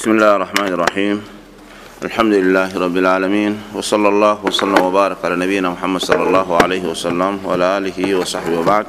بسم الله الرحمن الرحيم. الحمد لله رب العالمين، وصلى الله وسلم وبارك على نبينا محمد صلى الله عليه وسلم وعلى آله وصحبه وبعد.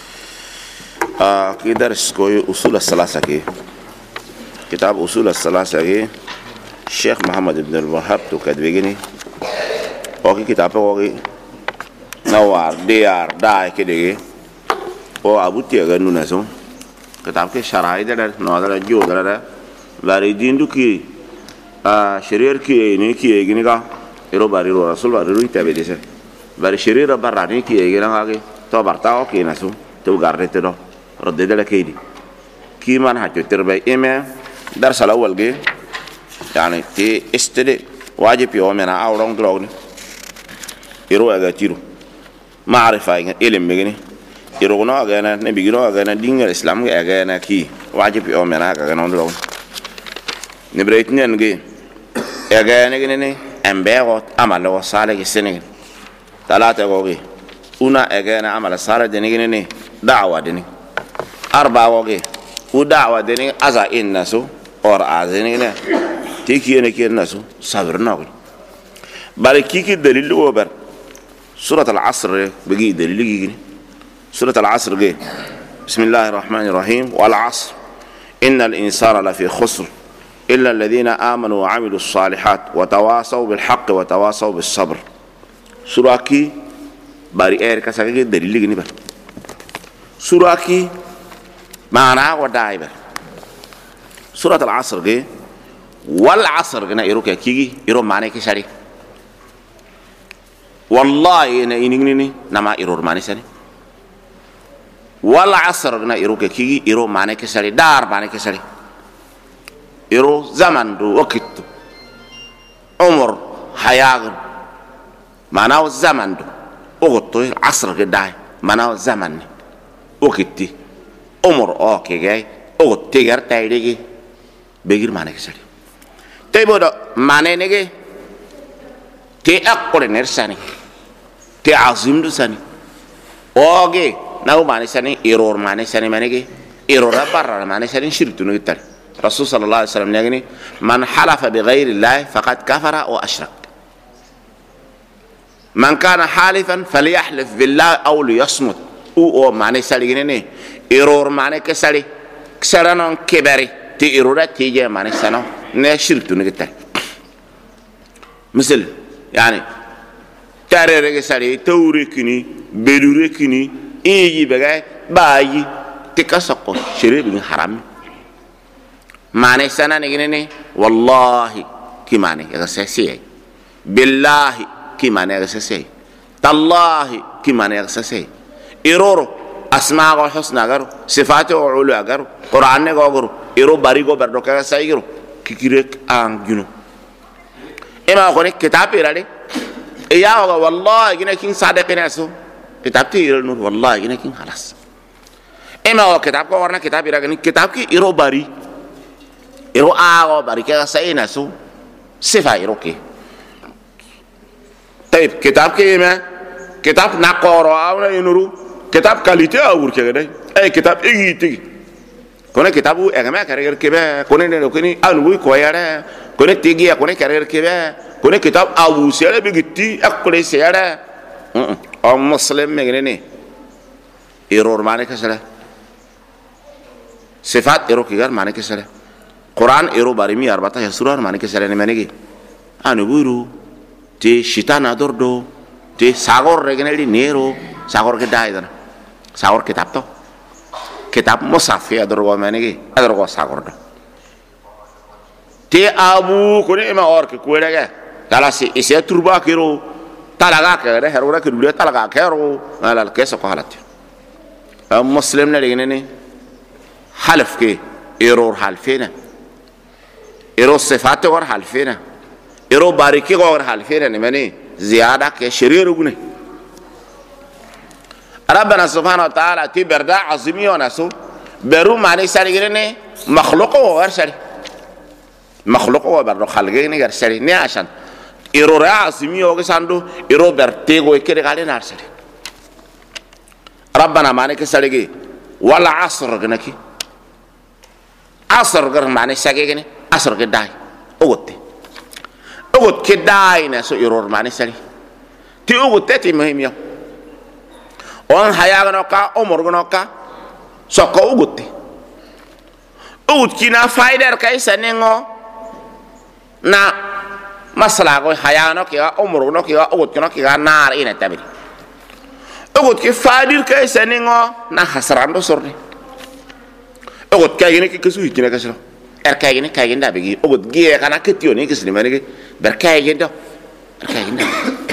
كي درس كوي أصول الثلاثة كي كتاب أصول الثلاثة كي الشيخ محمد بن الوهاب تكتبيني وكي كتابه وكي نوار ديار داي كده او أبو تيغا نونسو كتاب كي شرعي ده نوادر جو ده bari dindu ki sharir ki ne ki gini ga ero bari ro rasul bari ro itabe dese bari sharir barani ki gina ga to barta o ki nasu to garre te do rodde de la kidi ki man ha terbe eme dar sala awal ge yani ti istede wajib yo mena awrong drogni ero aga tiru ma'rifa ilm begini ero no aga na ne bigino aga na dinga islam aga na ki wajib yo mena aga na drogni نبريتني نجي إعجاني جنني أمبارح عمل وصالة السنة ثلاثة وجي أنا إعجانا عمل صالة دني جنني دعوة دني أربعة وجي ودعوة دني أزا الناسو أو أزين جنني تيجي نكير الناسو صبرنا وجي بالكيك الدليل هو بر سورة العصر بيجي دليل جيني سورة العصر جي بسم الله الرحمن الرحيم والعصر إن الإنسان لفي خسر إلا الذين آمنوا وعملوا الصالحات وتواصوا بالحق وتواصوا بالصبر. سورة كي باري إير كساكي دليل جني بر. سورة كي معنا وداعي بر. سورة العصر جي والعصر جنا إيرو كي إيرو معنى كشري. والله إن إني نما إيرو معنى سني. والعصر جنا إيرو كي إيرو معنى كشري دار معنى كشري. يرو زمن دو وقت عمر حياة معناه الزمن دو وقت عصر كده معناه الزمن وقت عمر كي جاي وقت تيجر تايدي بيجر معناه كسر تيبود معناه نيجي تي أقول نرساني تي عظيم دو ساني أوكي ناو معناه ساني إيرور معناه ساني معناه كي إيرور برا معناه ساني شرطة نقدر رسول صلى الله عليه وسلم يقول من حلف بغير الله فقد كفر وأشرك. من كان حالفا فليحلف بالله أو ليصمت. أو معنى سالي جنني إيرور معنى كسالي كسرنا كبري تي إيرورات تيجي معنى سنة نشرت نقطة مثل يعني تاريخ كسالي توريكني بدوريكني إيجي بقى باي تكسقو شريب حرام معنى سنة نجنني والله كي معنى يغسسي بالله كي معنى يغسسي تالله كي معنى يغسسي إيرورو أسماء الحسنى غرو صفاته وعلو غرو قرآن غرو إيرو باريغو بردوكا غساي غرو كيكيرك أنجنو إما أقول كتاب إيرالي إياه والله يجينا كين صادق ناسو كتاب تيرال نور والله يجينا كين خلاص إما أقول كتاب كورنا كتاب إيرالي كتاب كي إيرو باري إيرو باريكا ساينا سو صفة إيروكي. طيب كتاب كيما كتاب نقرأ أو ينورو كتاب كاليتي أو كذا أي كتاب إيجي كونه كتابه أجمع كارير كبا كونه نلوكني أنوي كويرة كونه تيجي كونه كارير كبا كونه كتاب أبو سيارة بيجتي أكله سيارة أم مسلم مغني إيرور معنى كسره صفات إيروكي غير معنى كسره قرآن إيرو بارمي 14 سورة معنى كسرني منيجي أنا بيرو تي شيطان أدوردو تي ساغور رجنالي نيرو ساغور كده هيدا ساغور كتاب تو كتاب مصافي أدورو منيجي أدورو ساغور دو تي أبو كوني إما أورك كويدا كه تلاسي إسيه تربا كيرو تلاقا كده هرورا كده تلاقا كيرو على الكيس قالت مسلم نلقيني حلف كي إيرور حلفينا إيرو صفات غير حلفينا إيرو باركي غير حلفينا نمني زيادة كشرير وجنه ربنا سبحانه وتعالى تبرد عظيمي وناسو برو معني سالجيني مخلوق وغير سالي مخلوق وبرد خلقيني غير سالي ني عشان إيرو رأي عظيمي وغساندو إيرو برتيغو يكري غالي نار سالي ربنا معني كسالجي ولا عصر جنكي عصر غير معني ساجيني asr ke dai ogot ke dai na so iror mani sari ti ogot te ti muhim ya on haya no ka umur no ka so ko ogot kina faidar kai sanengo na masala go haya no ke umur no ke ogot no ke nar ina tabiri ogot ke fadir kai sanengo na hasrando sorni ogot kay ni ke kesu hikina kaslo kay ni kay nda bigi ogot gie kana ketio ni kesni mani ke ber kay gendo kay nda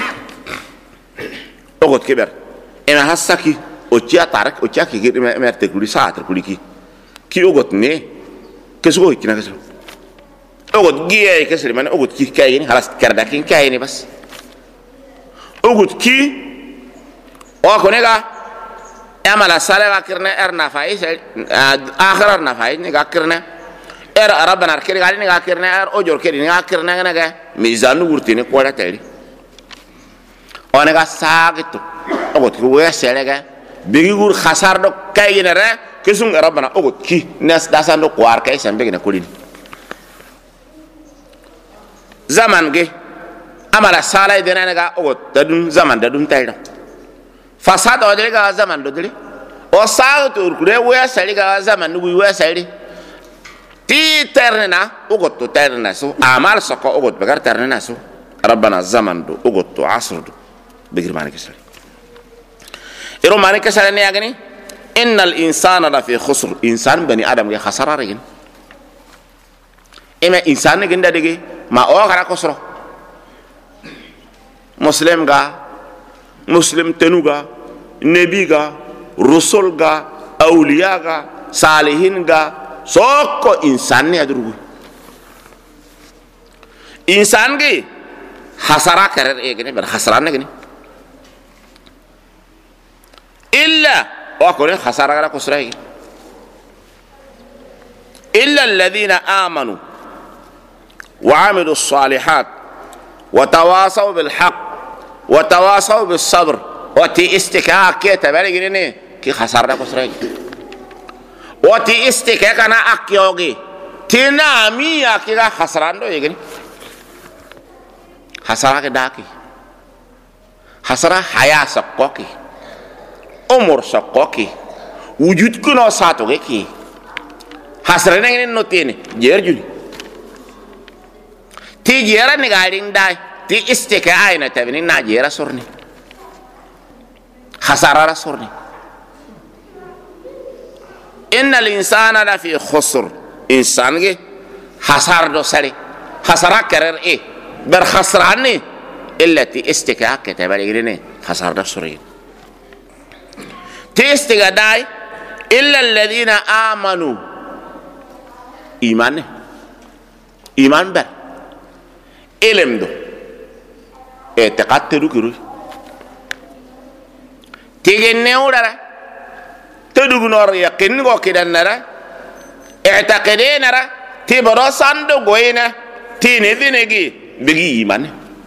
ogot ke ber ena hasaki o cia tarak o cia ki ge mer te kuli sa ter kuli ki ogot ne kesu hikina kaslo ogot gie kesni mani ogot ki kay ni halas kerda kin kay ni bas ogot ki o konega amala sala akirna erna faiz akhirar na faiz ni akirna rabbana arkiri gali ni akirna ojor kiri ni akirna ngana mizanu gurtini ko la tayri onega sagitu ogot ko wesere ga bigi gur khasar do kayina re kesung rabbana ogot ki nas dasando ko ar kay sambe na kulin zaman ge amala sala idena ga ogot dadun zaman dadun tayra fasad odre ga zaman dodre o saag to kure we sari ga zaman nu we sari ti ternena ugot to terna so amal soko ugot bagar ternena so rabbana zaman do ugot to asr do bigir mani kesal iro mani kesal ne agani innal insana la fi khusr insan bani adam ga khasara regin ema insan ne genda dege ma o gara khusro muslim tenuga nebiga rusulga awliyaga salihinga sokko insan ne adrugu insan ge hasara karer egene ber hasara ne gene illa wa kore hasara gara kusrai illa alladhina amanu wa amilu salihat wa tawasaw bil haqq وتواصوا بالصبر وتي استكاك تبالي جنيه كي خسرنا كسرج وتي استكاك أنا أكيوجي تنامي أكيد خسران دو يجني خسرة كداكي خسرة حياة سقوكي umur sokoki wujud kuno satu ki hasrena ini notini jerjuni ti jera ni garing dai ti isteka aina tabini na jera sorni khasara sorni innal insana la fi khusr insan ge hasar do sare khasara karer ber khasrani illa ti isteka ka tabali ne khasar do sorni ti istega dai illa alladhina amanu iman ber ilm do اعتقاد تدوكرو تيجي نورا تدوك نور يقين غو كده نرا اعتقدين نرا تبرو ساندو غوينا تيني ذنجي بيجي إيمان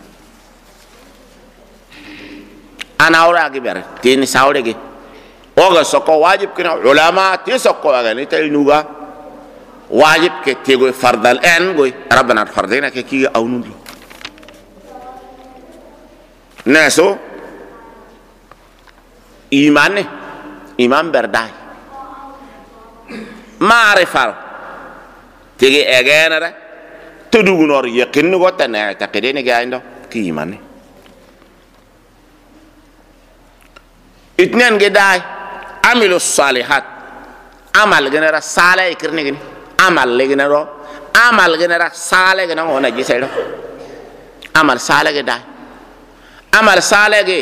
أنا أورا كبير تيني ساوري وغا سوكو واجب كنا علماء تيسوكو أغاني تلنوغا واجب كي تيغوي فرد الآن غوي ربنا الفردين كي أو نودي naso iman berdai ma'rifar tege egenara tudugunor yakin go tana taqidene gaindo ki iman itnen gedai amilu salihat amal genera sala ikirne gini amal legenero amal genera sala gena ona giselo amal sala gedai amal salege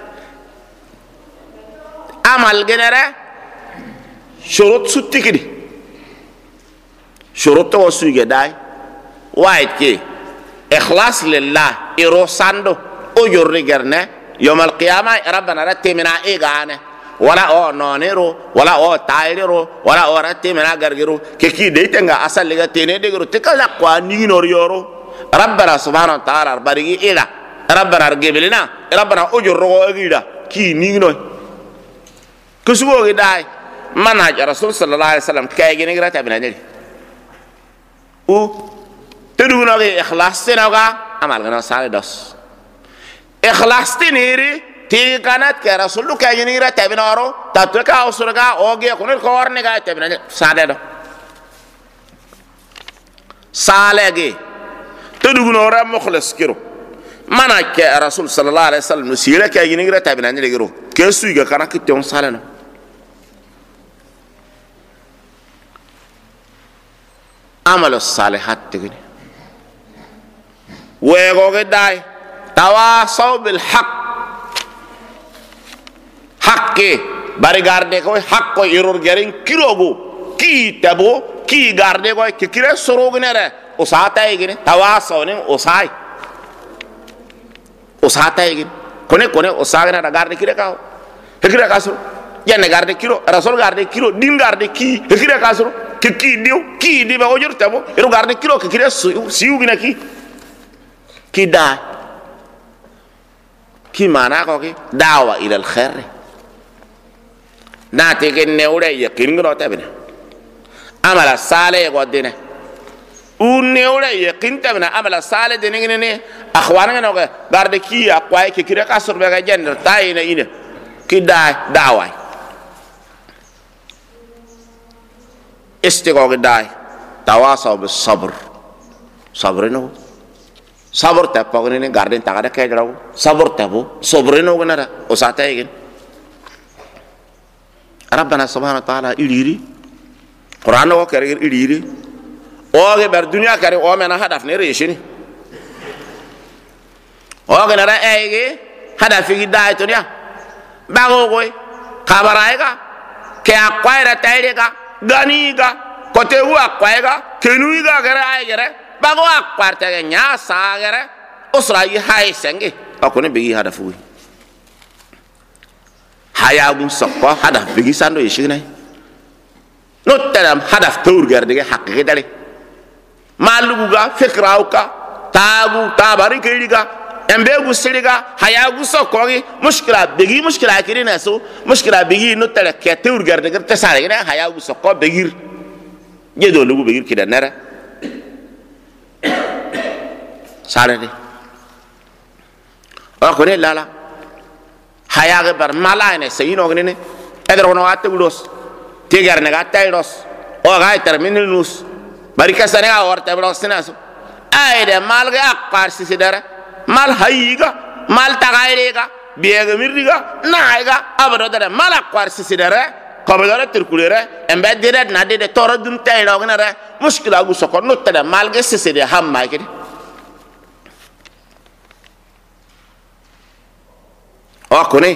amal genere shurut sutikidi shurut to suge dai wait ke ikhlas lillah irosando ujurri gerne yawm alqiyamah rabbana rattimina igane wala o nonero wala o tairero wala o rattimina gargiro ke ki deitenga asal lega tene degro tikala kwa ninor yoro rabbana subhanahu wa ta'ala barigi ila ربنا رجبلنا ربنا أجر رجيدا كي نينوي كسبوا كداي منهج الرسول صلى الله عليه وسلم كاي جنيرة تبنا نلي تدونا غي إخلاص تناغا أمال غنا سالي داس إخلاص تنيري تي كانت كرسول كأجنيرة تبنارو تاتوكا أوسرغا أوجي كوني كورنيغا تبنا سالي دا سالي غي تدونا ورا مخلص كيرو mana ke rasul sallallahu alaihi wasallam sira ke yini gira tabina ni legiro ke suiga kana kitte on salana amal salihat tigini wego ge dai tawasaw bil haqq haqqi bari garde ko haqqo iror gerin kirogo ki tabo ki garde ko ki kire sorognere o sata igini tawasaw ni o sai usata igin kone usagana da garde kire kaw hekire kasro jenne garde kiro rasul garde kiro din garde ki hekire kasro ki di ba ojur tabo ero garde kiro ki kire siu gina ki da ki mana ko ki dawa ila al khair na te gen ne ure yakin ngro tabina amala sale godine unne ore yakin tabna amala sale de ne akhwana no garde ki akwai ki kire kasur be ga jender tayina ina ki dawai istigo ga dai tawasaw bis sabr sabrino sabr ta pagni ne garden ta ga ke draw sabr ta bo sabrino ga nara o sata yin rabbana subhanahu wa ta'ala iliri qur'an ko kare iliri oge ber dunya kare o mena hadaf ne reshini oge nara ege hadaf gi dai to ya bago goy khabaraiga ke akwaira tairega ganiga kotewu akwaiga kenuiga gara aigere bago akwarta ga nya sagere usra yi hay senge akone bigi hadafu hayagun sokko hadaf bigi sando yishine no taram hadaf tour gardige haqqi dale maluga fikrauka tagu tabari kiriga embe gusiriga hayagu sokogi mushkila bigi mushkila kirina so mushkila bigi no tele kete urgar de gerte sare ne hayagu sokko bigir jedo lugu bigir kida nara sare de ko ne lala hayaga bar mala ne sayino ne edro no atte gudos tigar ne gatairos o ga terminal nus barika sane a orta bro sinaso ayde malga akpar sisidara mal hayiga mal tagairega biega mirriga naiga abado dara mal akbar sisidara kobadara tirkulere embe dire na de toro dum tayro gnara mushkila gu sokon no tada malga siside hamma kidi o kone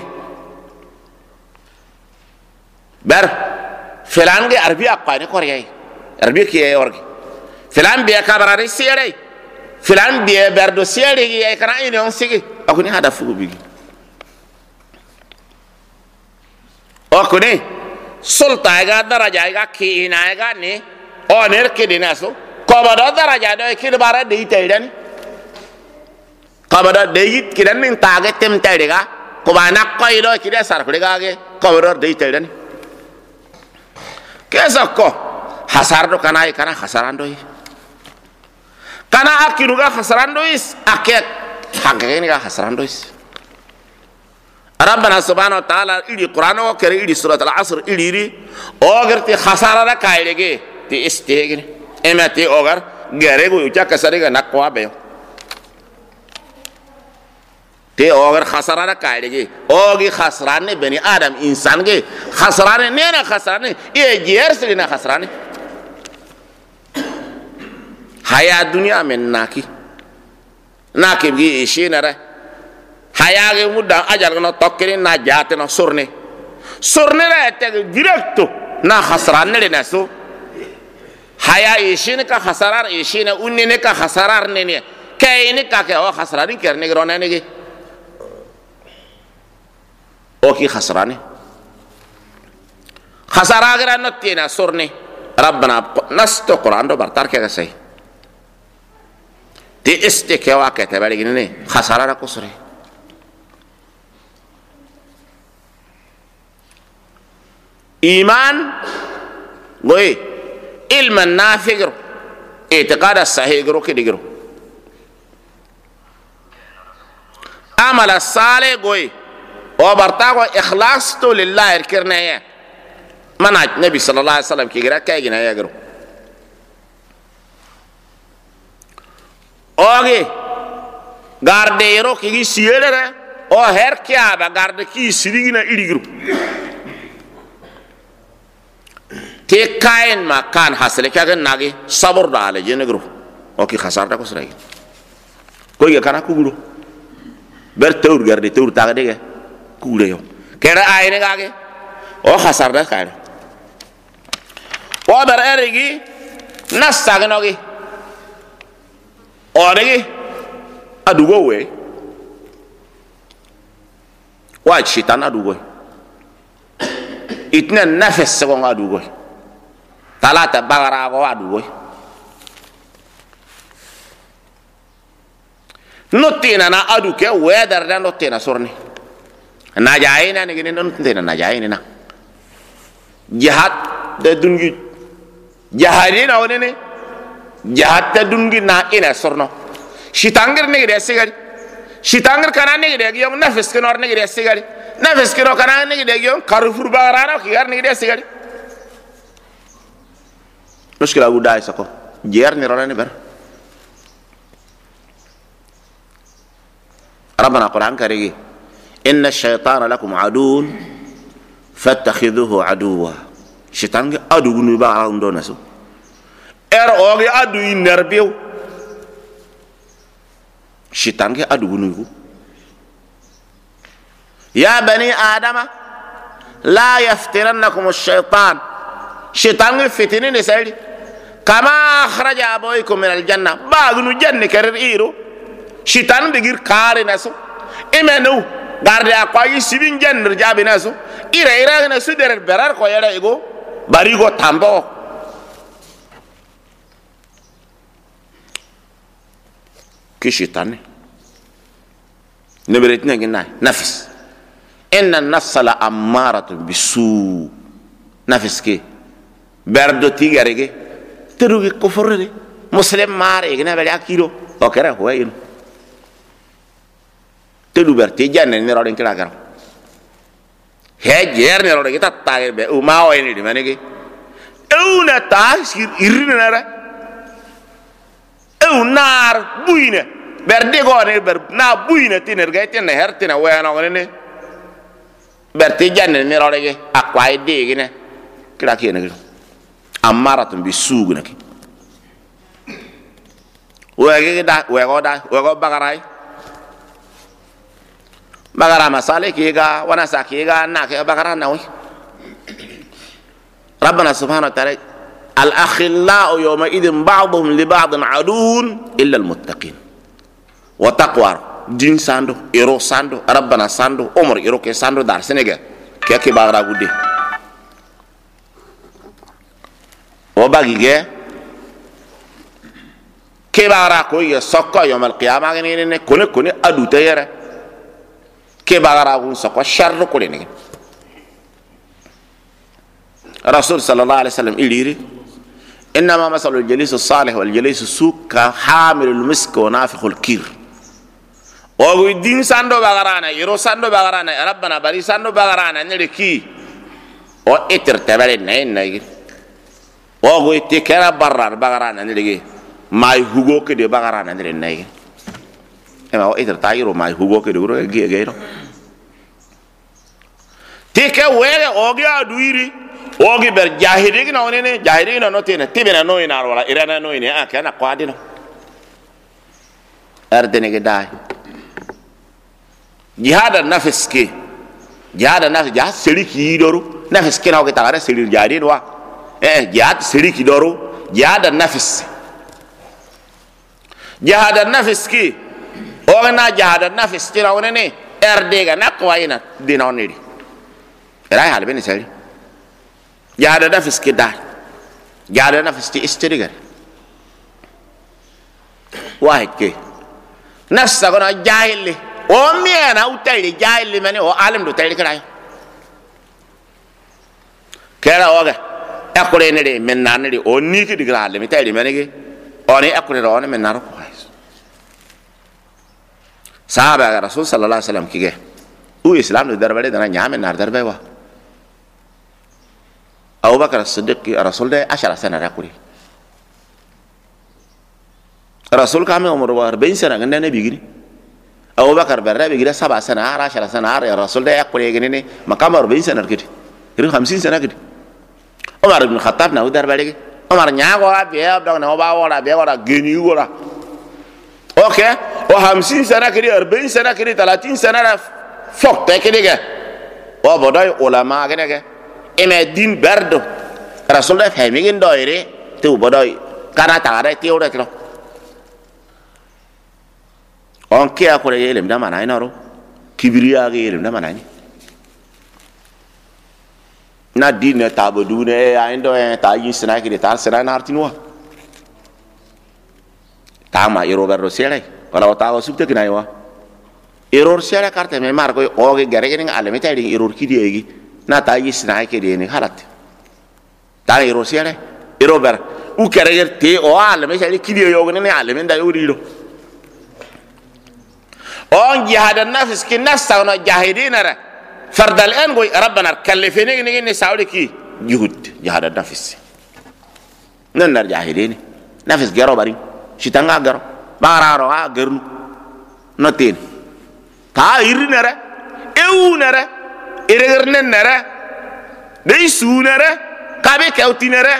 ber felange arbi akwane koriyai arbi kiye orgi filan biya kabarari sere filan biya berdo sere gi ay kana ine on sigi akuni hada fugu bigi akuni sulta ga daraja ga ki ina ga ni oner ki dinaso ko bada daraja do ki bara de itaidan ko bada de yit ki dan nin tage tem tayga ko bana koy do ki de sarfre ga ge ko bada de itaidan kesa ko hasar do kana hasarando yi kana akiru ga khasarando is aket hakene ga khasarando is rabbana subhanahu wa ta'ala ili qur'an o kare ili surat al-asr ili o gerti khasara ra kailege ti istegene emati ogar gere go ucha kasare ga nakwa be te ogar khasara ra kailege ogi khasrane bani adam insan ge khasrane ne na khasrane e jersi na khasrane haya dunia men naki bi ishinara haya ge muda ajal no tokkini na jate no surne ra te directo na khasran ne naso haya ishin ka khasarar ishina unne ka khasarar ne kayni ka ke o khasrarin kerne grone ne ge o ki khasrani khasara gra no tina surne rabbana nasto quran do bartar ke ga sai ti istekewa ke tabari gine khasara ra kusre iman goy ilman nafiq اعتقاد الصحيح غرو كدغرو عمل الصالح غوي وبرتاغو اخلاص تو لله الكرنيه منهج النبي صلى الله عليه وسلم كي غرا كايغنا يا غرو اوغي غارديرو كي سييره او هر كيابا غارد كي سيرينا إليغرو تي كاين ما كان حاصل كاغن ناغي صبر دالي جنغرو اوكي خسار داكو سراي كوي كانا كوغرو بر تور غاردي تور تاغدي كوغرو يو كيرا ايني غاغي او خسار دا كاين او بر اريغي نساغنوغي اوريغي ادوغو وي واج شيطان ادوغو اتنين نفس سكون ادوغو ثلاثة بغرا غو ادوغو نوتينا نا ادوكي ويدر دا نوتينا سورني ناجاينا نيغي نوتينا ناجاينا جهاد دا دونغي جهادينا ونيني جهاد دا دونغي نا انا سورنو شيطانغر نيغي دي سيغاري شيطانغر كانا نيغي دي يوم نفس كنور نيغي دي سيغاري نفس كنور كانا نيغي دي يوم كارفور بغرانا كيار نيغي دي سيغاري مشكلة أبو داي سكو جير نيراني بر ربنا قرآن كريم إن الشيطان لكم عدو فاتخذوه عدوا شيطان عدو نبا عندو نسو اوغي عدو ينربيو شيطان عدو نبو يا بني آدم لا يفترنكم الشيطان شيطان فتنين سيدي كما أخرج أبويكم من الجنة باغنو جنة كرر إيرو شيطان بيجير كاري ناسو إمنو غاردي أقوى يسيبين جنة جابي ناسو إيرا ناسو در برار كويرا إيغو باريغو تامبو كي شيطان نبرتنا جناي نفس إن النفس لأمارة بالسوء نفس كي بردو تيغاريغي تروغي كفر دي مسلم ماري غنا بلا كيلو اوكرا هوين تدو برتي جان ني رودين كلا غار هجير ني رودين تا تاغي بي او ما وين دي مانيغي اونا تاسير يرنا او نار بوينا بردي غوني بر نا بوينا تينر غاي تين هرتنا وينا غني برتي جان ني رودين اكواي دي غنا كلا كينا أمارة بالسوق نكى ويغو بغراي بغرا مسالة كيغا ونسا كيغا ناكي بغرا نوي ربنا سبحانه وتعالى الأخلاء يومئذ بعضهم لبعض عدو إلا المتقين وتقوى دين ساندو إيرو ساندو ربنا ساندو عمر إيرو كي ساندو دار سنغا كي بغرا غودي وباقي كبارا كوي سوكا يوم القيامة غنيني كوني أدو تيرا كبارا كون سوكا شر كوني رسول صلى الله عليه وسلم إليري إنما مثل الجليس الصالح والجليس السوء كحامل المسك ونافخ الكير وغو الدين ساندو بغرانا يرو ساندو بغرانا ربنا بري ساندو بغرانا نلكي و اتر تبالي نين نيجي وغو تكرا برار بغرانا نلغي ماي هوغو كدي بغرانا نلغي نلغي اما و اتر تايرو ماي هوغو كدي غرو غيرو تيكا ويغا اوغي ادويري اوغي بر جاهدي نوني جاهدي نوتينا تيبنا نوينا ولا ايرانا نوينا كانا قادينو اردني داي جهاد النفس كي جهاد النفس جهاد سليكي دورو نفس كي ناو كتاغا سليل جادين وا جهاد سليكي دورو جهاد النفس جهاد النفس كي اوغنا جهاد النفس تي نوني ارديغا نقواينا دي نوني دي راي حال بني سالي جهاد النفس كي داي جهاد النفس تي استريغر واحد كي نفس غنا جاهل ومينا اوتاي جاهل مني او عالم دو تاي كراي كرا اوغا اكوري نري من نانري او نيكي دي غرال مي تاي مني oni akuri rawani men naro ko sahaba ga rasul sallallahu alaihi wasallam kige u islam do darbale dana nyame nar darbe wa Abu Bakar Siddiq rasul de 10 sana rakuri rasul kame umur 40 sana ganda nabi gini Abu Bakar barra be gida 7 sana 10 sana ya rasul de akuri gini ne makam 40 sana kidi 50 sana kidi Umar ibn Khattab na darbale Umar nyago be abda na ba wala be wala geni wala okay o 50 sana kidi 40 sana kidi 30 sana fok te kidi ga o bodoy ulama gene ga eme din berdo rasul da fahimigin doire te bodoy kana tare te ora tro on ke akore yelem da mana inaro kibriya ga yelem da mana ni na din ne tabudu ne ya indo ta yin sana kidi ta sana na artinwa tama iro berro sere wala wata subte kina yawa error sere carte me margo o ge gare ge ngale meta ri error kidi egi na ta yisna ke de ni halat ta error sere error ber u kare ge te o ale me sere kidi yo ne ale men da yo rilo on jihad an-nafs ki nafsa na jahidina ra fard al-an go rabbana kallifini ni saudi ki juhud jihad an-nafs nan nar jahidini nafs garo bari shitanga garo bararo ha garnu notin ta irinere eunere iregernere deisunere kabe kautinere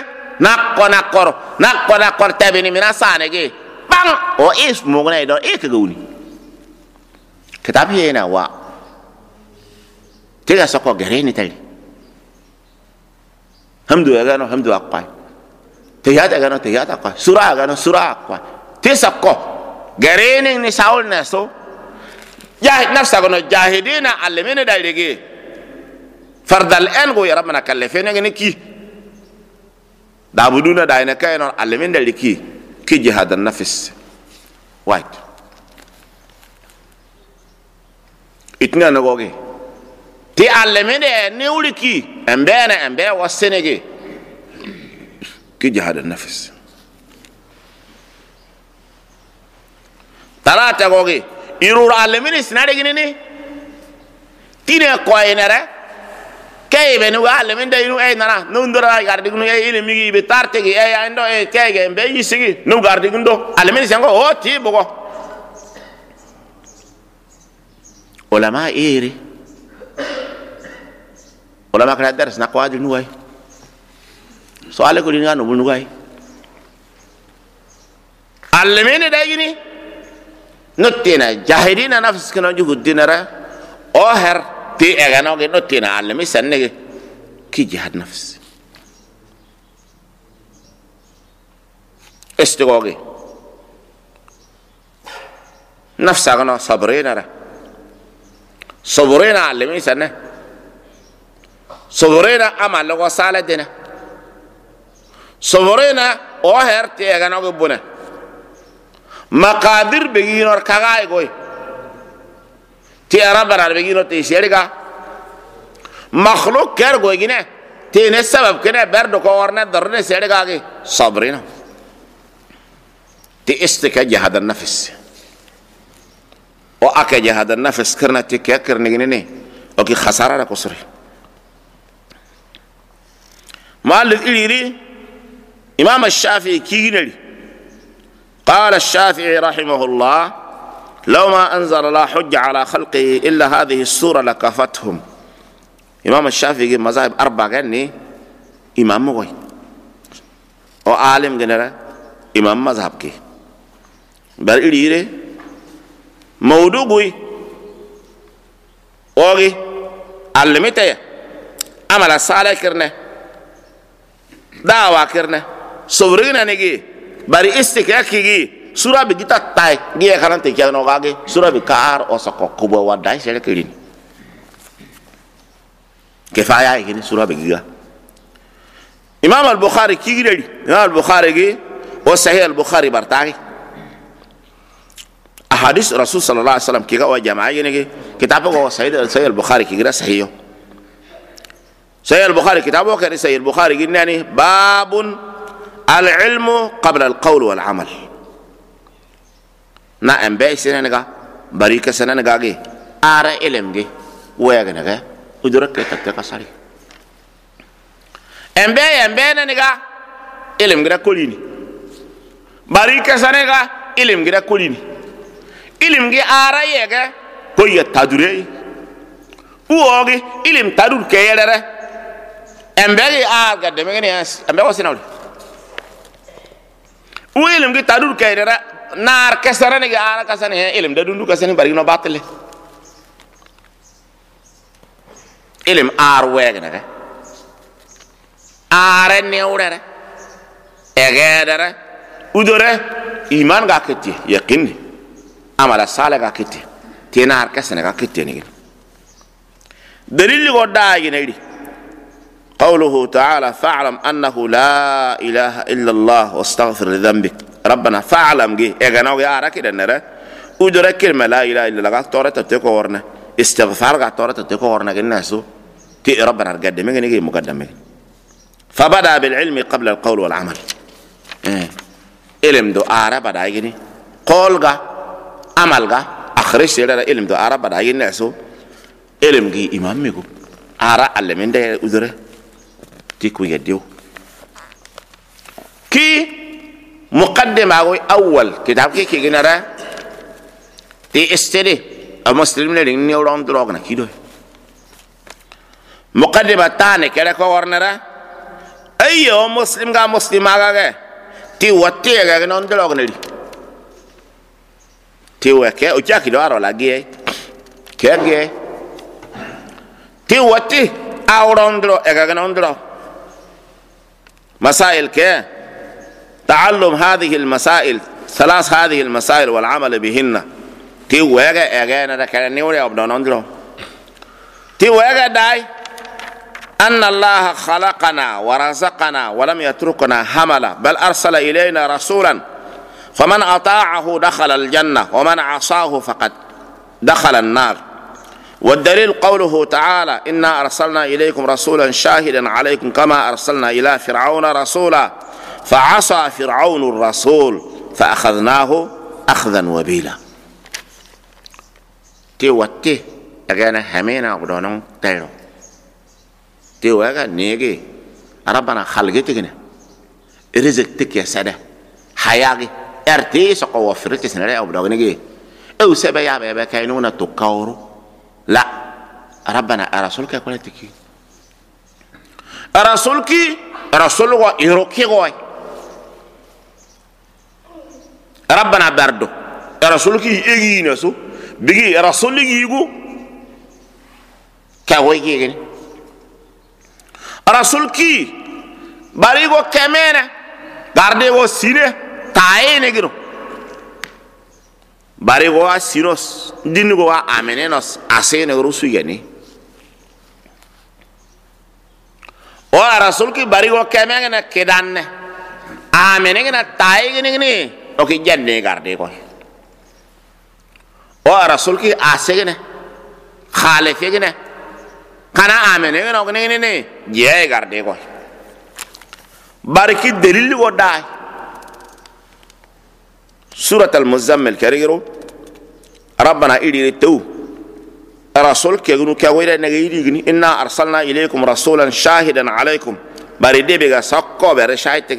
nakko tabini mina sanege bang o is mogna do e kaguni kitab yena wa tiga sako gareni tali hamdu agano hamdu aqai tiyat agano tiyat aqai sura agano sura aqai tisako gareni ni saul naso jahid nafsa gono jahidina allemene dairege fardal en go yarabana kallefene ngene ki dabuduna daina kayno allemene daireki ki jihad an nafs wait itna nagoge ti allemene ne uliki embe wasenege ki jihad an nafs tarata goge irur alemini sinare gini ni tine ko enere kay be no alemin day no e nana no ndora gardi no e ile migi be tarte gi e ando e kege be yisigi no gardi ndo alemini sango o ti bogo ulama iri ulama kana dars na kwadi nuway so ale ko dinga no nuway alemini day gini notina jahidina nafs kana jugu dinara o her ti egano ge notina almi sanne ki jihad nafs istigoge nafsa gano sabrina almi sanne sabrina amal go saladina sabrina o her ti egano ge buna maqadir beginor kagay goy ti arabara beginor ti sheriga makhluq ker goy gine ti ne sabab kene berdo ko warne darne sheriga ge sabrina ti istika jihad an nafs o aka jihad an nafs karna ti kekr ne gine ne o ki khasara la kusri mal iliri imam ash-shafi'i kiginali قال الشافعي رحمه الله لو ما أنزل الله حجة على خلقه إلا هذه السورة لكفتهم إمام الشافعي مذاهب 4 غني إمام مغوي أو عالم غنرا إمام مذهب كي بل إليه موضوع غوي أوغي علمته عمل صالح كرنه دعوة كرنه صبرنا نجي bari istikaki gi sura bi kita tai gi kan te kiano gage sura bi kar o sako kubo wadai sele kelin kifaya gi sura bi giga imam al-bukhari ki gi imam al-bukhari gi o sahih al-bukhari bartagi ahadith rasul sallallahu alaihi wasallam ki ga wa jamaa gi kitab ko sahih al-bukhari ki gi sahih sahih al-bukhari kitab ko sahih al-bukhari gi nani babun العلم قبل القول والعمل نا امبي سننغا بريكه سننغا جي ار علم جي ويغنغا ودرك تتكسري امبي ننغا علم غدا كوليني بريكه سننغا علم غدا كوليني علم جي ار يغا كوي تادوري ووغي علم تادور كيرره امبي ار غدا مغني امبي وسناولي ويلم جي تادور كيرره نار كسرني جارا كسرني علم ده دندو كسرني برينو باطل علم ار ويغنا ار نيورره اغادره ودره ايمان غاكتي يقين عمل صالح غاكتي تينار كسرني غاكتي ني دليل غدا ينيدي قوله تعالى فاعلم انه لا اله الا الله واستغفر لذنبك ربنا فاعلم جي اغناو يا راكي دنره ودره كلمه لا اله الا الله تورت تكورنا استغفار تورت تكورنا الناس تي ربنا رقد مغني مقدم فبدا بالعلم قبل القول والعمل علم دو اره بدا يجي قولغا عملغا اخرش يلا علم دو اره بدا يجي الناس علم جي امام ميغو اره علمين ده ودره تيكو يديو كي مقدمة أول كتاب كي جنرا تي استدي المسلمين اللي نيورون دروغنا كيدو مقدمة تاني كده كورنرا أيوة مسلم كا مسلم آجا تي واتي آجا نون دروغنا دي تي وكه أجا كيدو أرو لاجي كه تي واتي أورون درو آجا نون درو مسائل كه تعلم هذه المسائل ثلاث هذه المسائل والعمل بهن تي وغا اغانا دا كان نيوري ابدونندلو تي وغا داي ان الله خلقنا ورزقنا ولم يتركنا هملا بل ارسل الينا رسولا فمن اطاعه دخل الجنه ومن عصاه فقد دخل النار والدليل قوله تعالى انا ارسلنا اليكم رسولا شاهدا عليكم كما ارسلنا الى فرعون رسولا فعصى فرعون الرسول فأخذناه أخذا وبيلا تي واتي أجانا همينا ودونون تيرو تي وغا نيجي ربنا خلقتك رزقتك يا سادة حياغي ارتي سقو وفرتي سنرى أو بدونيجي أو سبا يا بابا كاينونا تكاورو لا ربنا رسولك يقول تكي رسولك رسول يروكي غوي ربنا بردو رسولك يجي نسو بيجي رسولك يجو كوي يجي رسولك باريغو كمينة بارديغو سينة تاي نجرو باريغو سينوس دينغو امينينوس اسين رسول يعني او رسولك باريغو كمينة كدان امينينة تاي نجني اوكي جنة غاردي كوي او رسول كي اسيغنه خالفيغنه كانا امنه نو ني جي غاردي كوي باركي دليل وداي سورة المزمل كريرو ربنا إيدي تو رسول كيغنو كويدا نغيديغني إنا أرسلنا إليكم رسولا شاهدا عليكم باردي بيغا ساكو برشايتك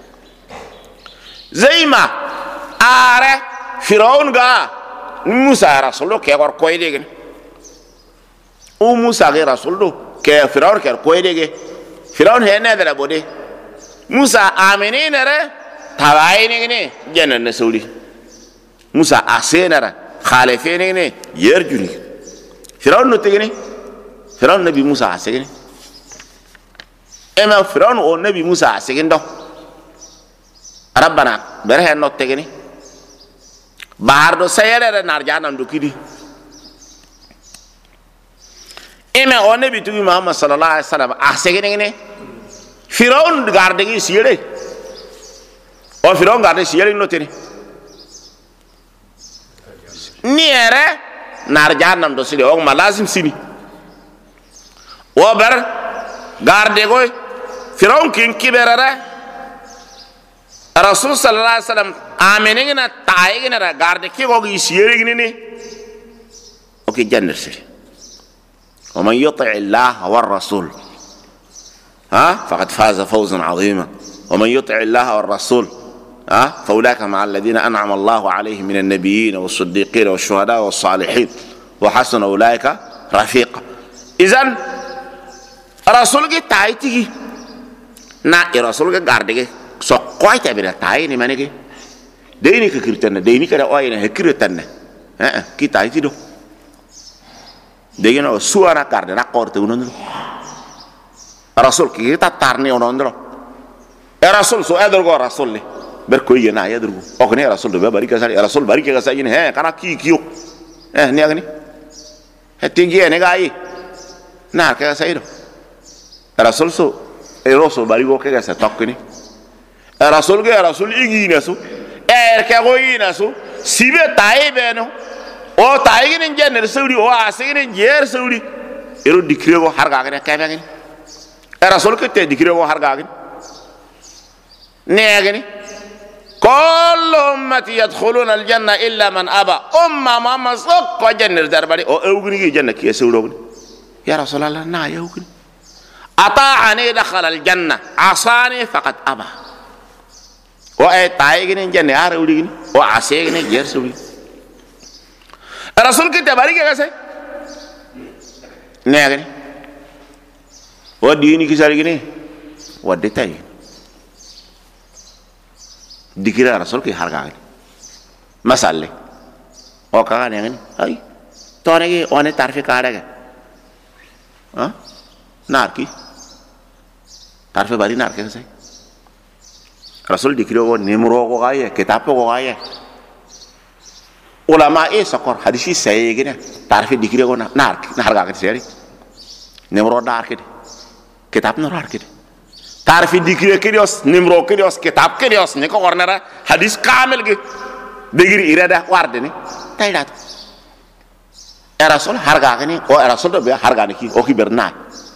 زي ما آره فرعون غا موسى رسولو كيغور كويديغن او موسى غير رسولو كي فرعون كيغور كويديغي فرعون هنا دلا بودي موسى آمنين ره تواينيغني جنن نسولي موسى أسينره خالفينيغني يرجوني فرعون نتيغني فرعون نبي موسى أسيغني اما فرعون او نبي موسى أسيغن دو ربنا برهن نتيغني bahar do sayere nar janam do kidi eme on nabi tu Muhammad sallallahu alaihi wasallam asegene ngene firaun garde gi sire o firaun garde sire no tene niere nar janam do sire o malazim sini o ber garde go firaun kin kiberara rasul sallallahu alaihi wasallam amenengina taayigina ra garde ki go gi siyerigini ni oki jannat siri wa man yuti Allah war rasul faqad faza fawzan azima wa man yuti Allah war rasul فأولئك مع الذين أنعم الله عليهم من النبيين والصديقين والشهداء والصالحين وحسن أولئك رفيقا. إذن رسولك تايتي نا رسولك غاردك سقوي تبينا تاي ني مانيكي ديني كيرتنا ديني كدا اوينا هكيرتنا كي تايتي دو دينا سوانا كاردنا قورت ونندو رسول كي تارني ونندو رسول سو ادرغو رسول لي بركو ينا يدرغو اوكني رسول دو باريكا سالي رسول باريكا ساين كانا كي كيو ني اغني هتيجي ني غاي نا كا سايدو رسول سو رسول باريكو كا سا توكني rasul ge rasul igina su ke go ina su sibe tae beno o tae ginen jenner saudi o asiginen jer saudi ero dikre go harga gane kebe gane rasul ke te dikre go harga gane ne gane kullu ummati yadkhuluna aljanna illa man aba umma mama sokko jenner darbari o ewgini gi janna ki sawdo ya rasulullah na ya ewgini ata'ani dakhala aljanna asani faqad aba o ay taayigini jenne ara uligini o asegini jersuli rasul ki tabari ke gase neegini o diini ki sarigini wadde tay dikira rasul ki harga masalle o kaga neegini ay tonegi one tarfi kaadaga narki tarfi bari narke gase rasul dikiro go nimro go gaye kitab go gaye ulama sakor hadisi sayegina tarfi dikiro go nar ga seri nimro dar kidi kitab no rar kidi tarfi dikiro kirios nimro kirios kitab kirios ne ko warnara hadis kamel ge degiri irada warde ni taydat rasul harga ni o rasul do be harga ni ki o ki berna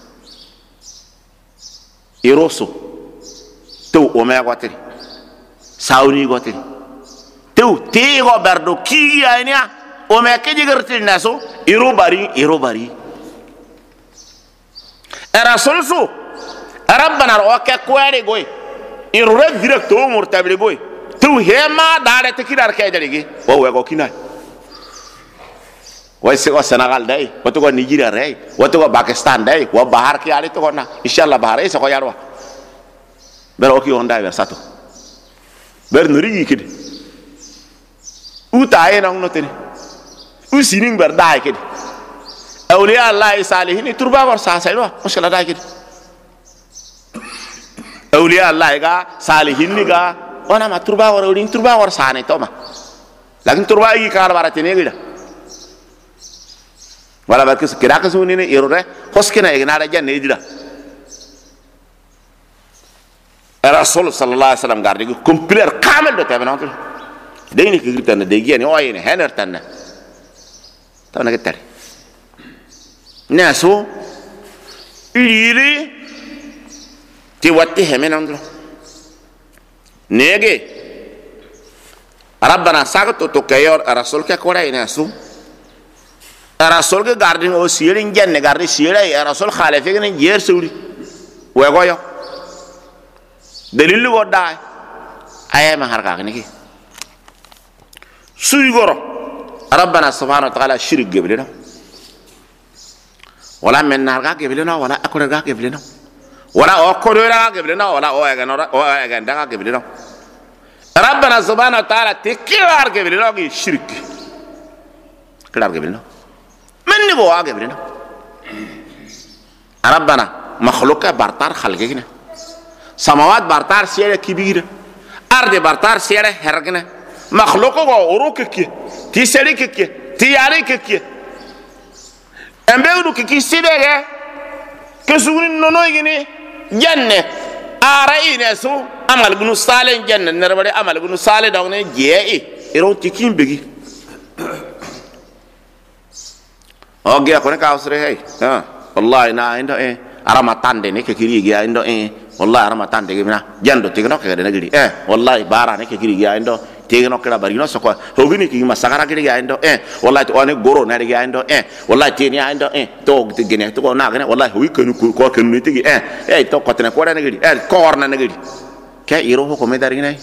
iroso to o me gote sauni gote to te go berdo ki aynia o me ke jigertil naso iro bari rasul su rabbana o ke kwere goy iro direct o murtabli goy to hema dare te kidar ke jarigi o we go kinai way se ko senegal dai wato ko nigeria rei wato ko pakistan dai wa bahar ki ali to na inshallah bahar e so ko yarwa ber o ki on dai versato ber nuri kidi uta ay nang no tene u sining ber dai kidi awliya allah salihin turba war sa sayro mushkila dai kidi awliya allah ga salihin ni ga ona ma turba war sa ne to ma lakin turba yi kar barate ne gida wala ba kis kira ka sunni ne irore hoskina igna da janne idira rasul sallallahu alaihi wasallam garde complet kamel do tabe non deyni ki tan de gene o yene hener tan taw na ketter naso iri ti watti hemenon do nege rabbana sagto to kayor rasul ka ko ray naso rasul ke garde o sirin janne garde siray rasul khalife ne yer sewri we goyo dalil go daay ayama harka niki suy goro rabbana subhanahu wa ta'ala shirk geblena wala men narga geblena wala akora ga geblena wala o kodora geblena wala o aga ndaga geblena rabbana subhanahu wa ta'ala tikrar geblena gi shirk klar geblena men ni go geblena rabbana makhluqa bartar khalqina samawat bartar siere kibira arde bartar siere hergna makhluqo go uruke ti seri ke ti yare ke embe du ke sidere ke sugni nono yini janne ara ine su amal gunu salen janne nerbare amal gunu sale dawne jee ero tikim begi oge ko ne ka usre hey wallahi na indo aramatan de ne ke kiri ge indo wallahi ramatan de gina jando tigno ke de nagiri wallahi bara ne ke giri ya endo tigno ke la barino so ko hogini ki masakara giri ya endo wallahi to one goro na de ya endo wallahi tini ya endo to gine to ko na gane wallahi wi kanu ko kanu ni tigi to ko tene ko na nagiri ko orna nagiri ke iro ko me dari ne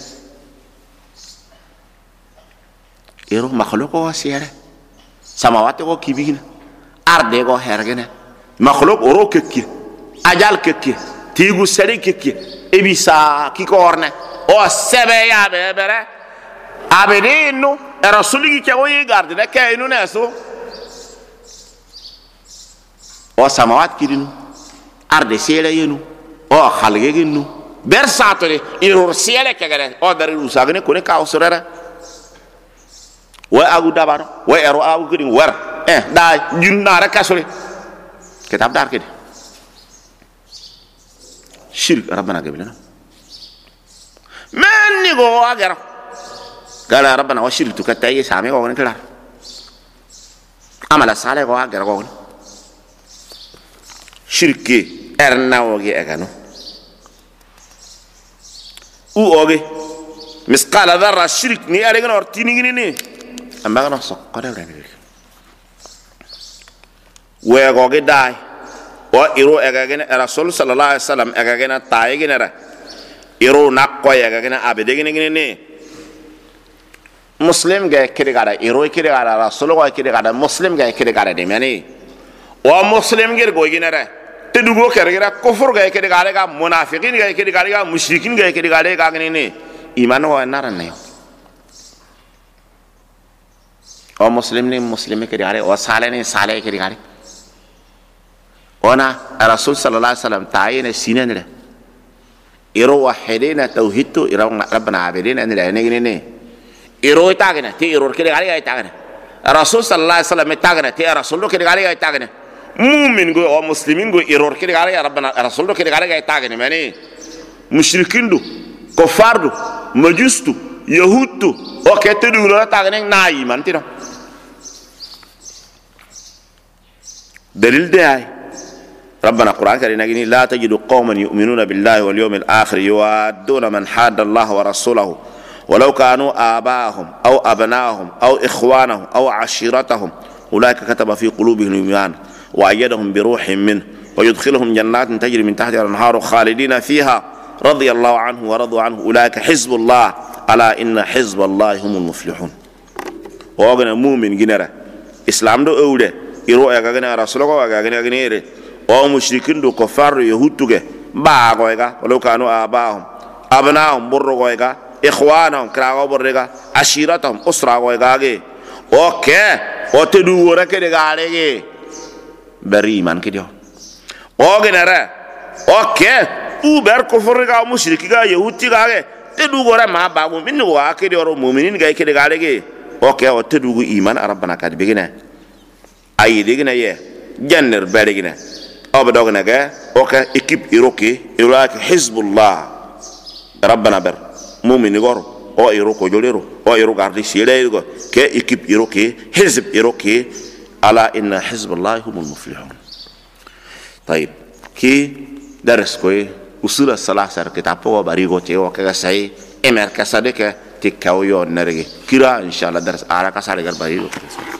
iro makhluko wasiere samawati ko kibigina arde ko hergene makhluk oro kekki ajal kekki tigu seri kekki ebisa ki ko orne o sebe ya bebere abedinu rasuli ki ko yi garde ne kay nu neso o samawat kidinu arde sele yenu o khalge ginu bersatore irur sele kegere o dari rusagne ko ne ka usurera wa agu dabaro wa ero agu kidin war da junnara kasore kitab dar kidi shirk rabbana gabilana men ni go agara qala rabbana wa shirk tukatay sami go ne kala amala sale go agara go shirki erna oge egano u oge misqala dharra shirk ni aregno ortini ni amma no sokkore rene we go ge dai o iro egagene rasul sallallahu alaihi wasallam egagena taigene ra iro nakko egagena abedegene ne muslim ge kirigara iro kirigara rasul go kirigara muslim ge kirigara de mani o muslim ge go gine ra te dugo kirigara kufur ge kirigara ga munafiqin ge kirigara ga mushrikin ge kirigara ga ne iman ho naran ne o muslim ne muslim kirigara o sale ne sale kirigara ona rasul sallallahu alaihi wasallam taayene sinenre iro wahidina tauhidtu iro rabbana abidina ne iro itagena ti iro kire gari itagena rasul sallallahu alaihi wasallam itagena ti rasul kire gari itagena mu'min go o muslimin go iro kire gari rabbana rasul kire gari itagena mani mushrikin du kufar du majustu yahudu o ketedu lo itagena na iman tino dalil de ay ربنا القرآن كريم نجني لا تجد قوما يؤمنون بالله واليوم الآخر يوادون من حاد الله ورسوله ولو كانوا آباءهم أو أبناءهم أو إخوانهم أو عشيرتهم أولئك كتب في قلوبهم الإيمان وأيدهم بروح منه ويدخلهم جنات تجري من تحتها الأنهار خالدين فيها رضي الله عنه ورضوا عنه أولئك حزب الله ألا إن حزب الله هم المفلحون وأغنى مؤمن جنرا إسلام دو أولى يروى أغنى رسوله أغنى o mushrikin do kofar yahutuge ba goyga wala kanu abahum abnaahum burro goyga ikhwanahum krago borrega ashiratum usra goyga ge o tedu wora ke de galege bari man kidio o genara u ber kofar ga mushrikiga yahutiga ge tedu gora ma ba go min wa ke de ro mu'minin ga ke de galege o tedu go iman rabbana kad bigina ay digina ye janner berigina أبدأ نجا أوكا إكيب إيروكي إيروك حزب الله ربنا بر مؤمن يقول أو إيروكو جوليرو أو إيروك عردي سيلة كي إكيب إيروكي حزب إيروكي على إن حزب الله هم المفلحون. طيب كي درس كوي usul salah sar kitapo barigo ceo kaga sai emer kasade ke tikau yo nerege kira insyaallah dars ara kasade gar barigo